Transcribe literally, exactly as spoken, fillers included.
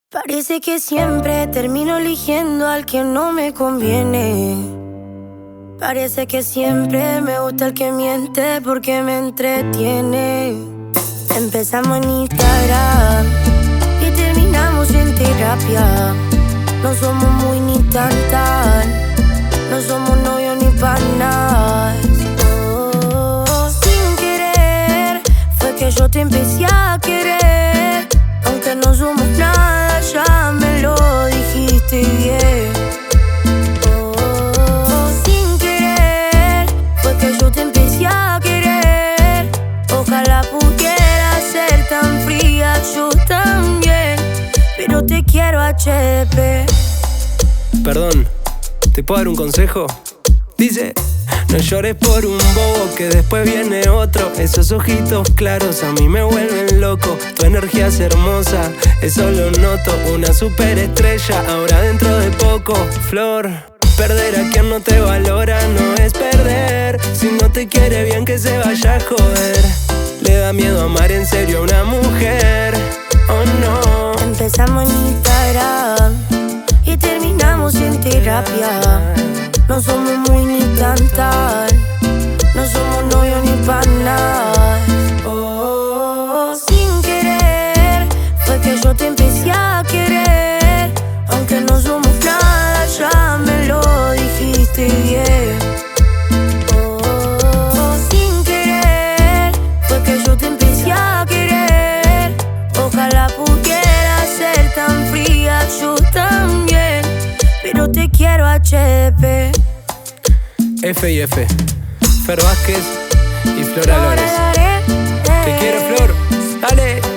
Parece que siempre termino eligiendo al que no me conviene. Parece que siempre me gusta el que miente porque me entretiene. Empezamos en Instagram y terminamos en terapia. No somos muy ni tan tan, no somos novios ni panas. Oh, sin querer fue que yo te empecé a querer. Aunque no somos nada, ya me lo dijiste bien. Oh, sin querer fue que yo te empecé a querer. Ojalá pudiera ser tan fría, yo también, pero te quiero H D P. Perdón, ¿te puedo dar un consejo? Dice: no llores por un bobo que después viene otro. Esos ojitos claros a mí me vuelven loco. Tu energía es hermosa, eso lo noto. Una superestrella ahora dentro de poco. Flor, perder a quien no te valora no es perder. Si no te quiere bien que se vaya a joder. Le da miedo amar en serio a una mujer, oh no. Empezamos en Instagram y terminamos en terapia. No somos muy ni tan tan, no somos novios ni panas. Oh, sin querer fue que yo te empecé a querer. Aunque no somos nada, ya me lo dijiste bien. Oh, sin querer fue que yo te empecé a querer. Ojalá pudiera ser tan fría, yo también, pero te quiero H D P. F y F, Fer Vázquez y Flor Alores. Te quiero, Flor, dale.